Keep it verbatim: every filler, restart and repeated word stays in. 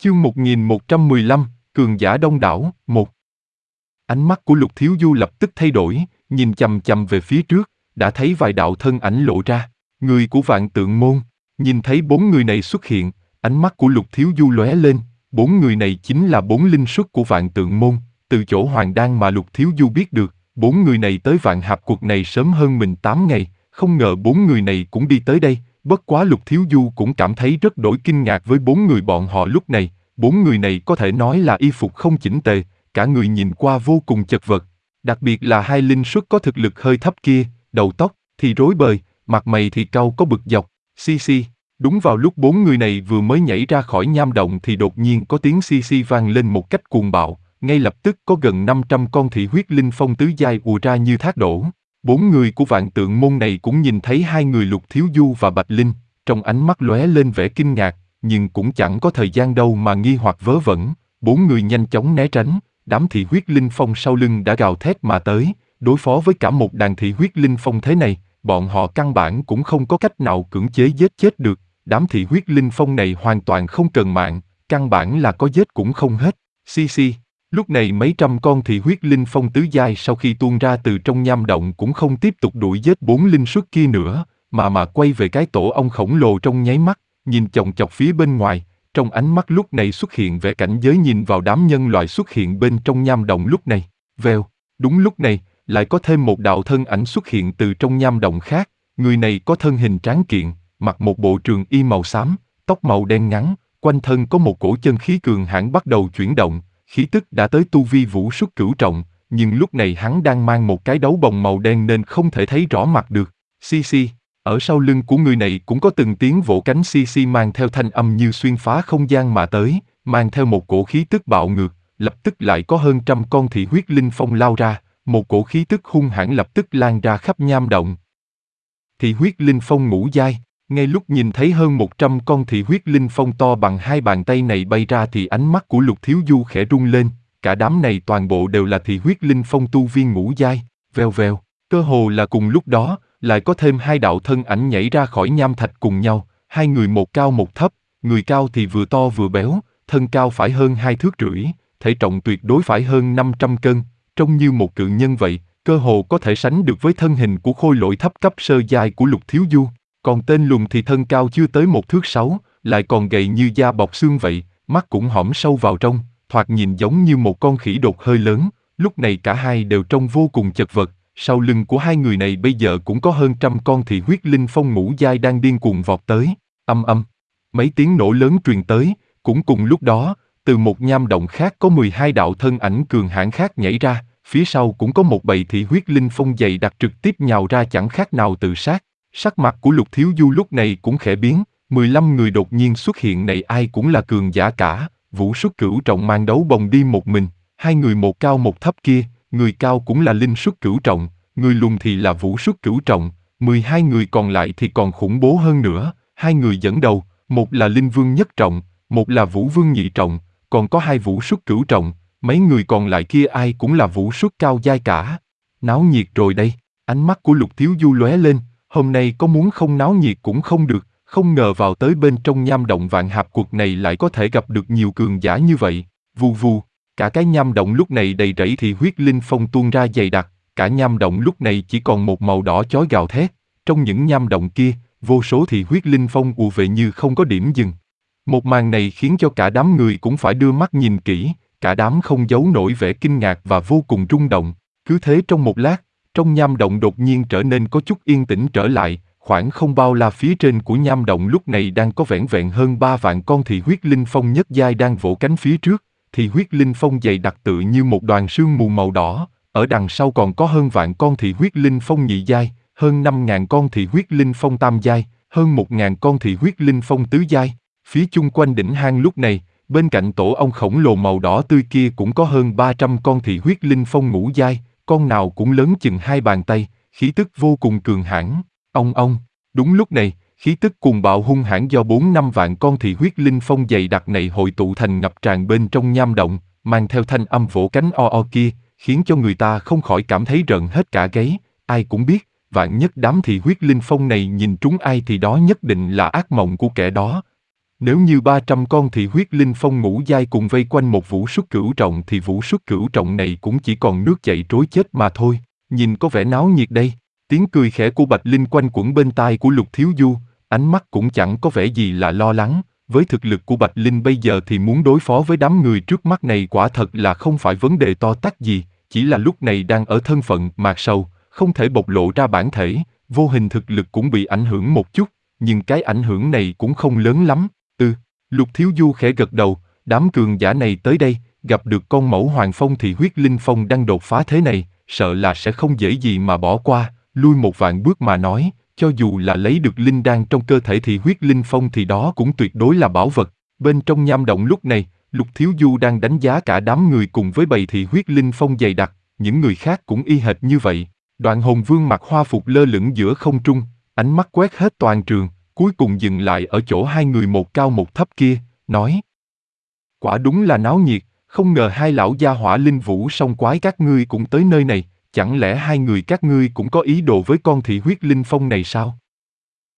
Chương một nghìn một trăm mười lăm, Cường giả đông đảo, một. Ánh mắt của Lục Thiếu Du lập tức thay đổi, nhìn chằm chằm về phía trước, đã thấy vài đạo thân ảnh lộ ra, người của Vạn Tượng Môn. Nhìn thấy bốn người này xuất hiện, ánh mắt của Lục Thiếu Du lóe lên, bốn người này chính là bốn linh xuất của Vạn Tượng Môn, từ chỗ Hoàng Đan mà Lục Thiếu Du biết được, bốn người này tới Vạn Hạp Quật này sớm hơn mình tám ngày, không ngờ bốn người này cũng đi tới đây. Bất quá Lục Thiếu Du cũng cảm thấy rất đổi kinh ngạc với bốn người bọn họ lúc này. Bốn người này có thể nói là y phục không chỉnh tề, cả người nhìn qua vô cùng chật vật. Đặc biệt là hai linh xuất có thực lực hơi thấp kia, đầu tóc thì rối bời, mặt mày thì cau có bực dọc. Xì xì. Đúng vào lúc bốn người này vừa mới nhảy ra khỏi nham động thì đột nhiên có tiếng xì xì vang lên một cách cuồng bạo. Ngay lập tức có gần năm trăm con thị huyết linh phong tứ giai ùa ra như thác đổ. Bốn người của Vạn Tượng Môn này cũng nhìn thấy hai người Lục Thiếu Du và Bạch Linh, trong ánh mắt lóe lên vẻ kinh ngạc, nhưng cũng chẳng có thời gian đâu mà nghi hoặc vớ vẩn. Bốn người nhanh chóng né tránh, đám thị huyết linh phong sau lưng đã gào thét mà tới, đối phó với cả một đàn thị huyết linh phong thế này, bọn họ căn bản cũng không có cách nào cưỡng chế giết chết được. Đám thị huyết linh phong này hoàn toàn không cần mạng, căn bản là có giết cũng không hết. Xì xì. Lúc này mấy trăm con thị huyết linh phong tứ giai sau khi tuôn ra từ trong nham động cũng không tiếp tục đuổi giết bốn linh xuất kia nữa, mà mà quay về cái tổ ong khổng lồ trong nháy mắt, nhìn chòng chọc phía bên ngoài. Trong ánh mắt lúc này xuất hiện vẻ cảnh giới nhìn vào đám nhân loại xuất hiện bên trong nham động lúc này. Vèo, đúng lúc này, lại có thêm một đạo thân ảnh xuất hiện từ trong nham động khác. Người này có thân hình tráng kiện, mặc một bộ trường y màu xám, tóc màu đen ngắn, quanh thân có một cổ chân khí cường hãn bắt đầu chuyển động. Khí tức đã tới tu vi vũ xuất cửu trọng, nhưng lúc này hắn đang mang một cái đấu bồng màu đen nên không thể thấy rõ mặt được. Xì xì. Ở sau lưng của người này cũng có từng tiếng vỗ cánh xì xì mang theo thanh âm như xuyên phá không gian mà tới, mang theo một cổ khí tức bạo ngược, lập tức lại có hơn trăm con thị huyết linh phong lao ra, một cổ khí tức hung hãn lập tức lan ra khắp nham động. Thị huyết linh phong ngũ giai, ngay lúc nhìn thấy hơn một trăm con thị huyết linh phong to bằng hai bàn tay này bay ra thì ánh mắt của Lục Thiếu Du khẽ rung lên, cả đám này toàn bộ đều là thị huyết linh phong tu viên ngũ giai. Vèo vèo, cơ hồ là cùng lúc đó, lại có thêm hai đạo thân ảnh nhảy ra khỏi nham thạch cùng nhau, hai người một cao một thấp, người cao thì vừa to vừa béo, thân cao phải hơn hai thước rưỡi, thể trọng tuyệt đối phải hơn năm trăm cân, trông như một cự nhân vậy, cơ hồ có thể sánh được với thân hình của khôi lỗi thấp cấp sơ giai của Lục Thiếu Du. Còn tên lùn thì thân cao chưa tới một thước sáu, lại còn gầy như da bọc xương vậy, mắt cũng hõm sâu vào trong, thoạt nhìn giống như một con khỉ đột hơi lớn. Lúc này cả hai đều trông vô cùng chật vật. Sau lưng của hai người này bây giờ cũng có hơn trăm con thị huyết linh phong ngũ giai đang điên cuồng vọt tới. Âm âm, mấy tiếng nổ lớn truyền tới, cũng cùng lúc đó, từ một nham động khác có mười hai đạo thân ảnh cường hãn khác nhảy ra, phía sau cũng có một bầy thị huyết linh phong dày đặc trực tiếp nhào ra chẳng khác nào tự sát. Sắc mặt của Lục Thiếu Du lúc này cũng khẽ biến, mười lăm người đột nhiên xuất hiện này ai cũng là cường giả cả, vũ xuất cửu trọng mang đấu bồng đi một mình, hai người một cao một thấp kia, người cao cũng là linh xuất cửu trọng, người lùn thì là vũ xuất cửu trọng, mười hai người còn lại thì còn khủng bố hơn nữa, hai người dẫn đầu, một là linh vương nhất trọng, một là vũ vương nhị trọng, còn có hai vũ xuất cửu trọng, mấy người còn lại kia ai cũng là vũ xuất cao giai cả. Náo nhiệt rồi đây, ánh mắt của Lục Thiếu Du lóe lên. Hôm nay có muốn không náo nhiệt cũng không được, không ngờ vào tới bên trong nham động Vạn Hạp Quật này lại có thể gặp được nhiều cường giả như vậy. Vù vù, cả cái nham động lúc này đầy rẫy thì huyết linh phong tuôn ra dày đặc, cả nham động lúc này chỉ còn một màu đỏ chói gào thét. Trong những nham động kia, vô số thì huyết linh phong ùa về như không có điểm dừng. Một màn này khiến cho cả đám người cũng phải đưa mắt nhìn kỹ, cả đám không giấu nổi vẻ kinh ngạc và vô cùng rung động. Cứ thế trong một lát, trong nham động đột nhiên trở nên có chút yên tĩnh trở lại, khoảng không bao la phía trên của nham động lúc này đang có vẻn vẹn hơn ba vạn con thị huyết linh phong nhất giai đang vỗ cánh phía trước, thị huyết linh phong dày đặc tự như một đoàn sương mù màu đỏ, ở đằng sau còn có hơn vạn con thị huyết linh phong nhị giai, hơn năm ngàn con thị huyết linh phong tam giai, hơn một ngàn con thị huyết linh phong tứ giai. Phía chung quanh đỉnh hang lúc này, bên cạnh tổ ong khổng lồ màu đỏ tươi kia cũng có hơn ba trăm con thị huyết linh phong ngũ giai, con nào cũng lớn chừng hai bàn tay, khí tức vô cùng cường hãn. Ong ong, đúng lúc này, khí tức cuồng bạo hung hãn do bốn năm vạn con thị huyết linh phong dày đặc này hội tụ thành ngập tràn bên trong nham động, mang theo thanh âm vỗ cánh o o kia, khiến cho người ta không khỏi cảm thấy rợn hết cả gáy. Ai cũng biết, vạn nhất đám thị huyết linh phong này nhìn trúng ai thì đó nhất định là ác mộng của kẻ đó. Nếu như ba trăm con thị huyết linh phong ngũ giai cùng vây quanh một vũ xuất cửu trọng thì vũ xuất cửu trọng này cũng chỉ còn nước chảy trối chết mà thôi. Nhìn có vẻ náo nhiệt đây. Tiếng cười khẽ của Bạch Linh quanh quẩn bên tai của Lục Thiếu Du, ánh mắt cũng chẳng có vẻ gì là lo lắng. Với thực lực của Bạch Linh bây giờ thì muốn đối phó với đám người trước mắt này quả thật là không phải vấn đề to tát gì, chỉ là lúc này đang ở thân phận mạc sầu, không thể bộc lộ ra bản thể, vô hình thực lực cũng bị ảnh hưởng một chút, nhưng cái ảnh hưởng này cũng không lớn lắm. Ừ, Lục Thiếu Du khẽ gật đầu, đám cường giả này tới đây, gặp được con mẫu Hoàng Phong thì huyết linh phong đang đột phá thế này, sợ là sẽ không dễ gì mà bỏ qua, lui một vạn bước mà nói, cho dù là lấy được linh đan trong cơ thể thì huyết linh phong thì đó cũng tuyệt đối là bảo vật. Bên trong nham động lúc này, Lục Thiếu Du đang đánh giá cả đám người cùng với bầy thị huyết linh phong dày đặc, những người khác cũng y hệt như vậy. Đoạn Hồn Vương mặc hoa phục lơ lửng giữa không trung, ánh mắt quét hết toàn trường, cuối cùng dừng lại ở chỗ hai người một cao một thấp kia, nói: quả đúng là náo nhiệt, không ngờ hai lão gia hỏa linh vũ song quái các ngươi cũng tới nơi này, chẳng lẽ hai người các ngươi cũng có ý đồ với con thị huyết linh phong này sao?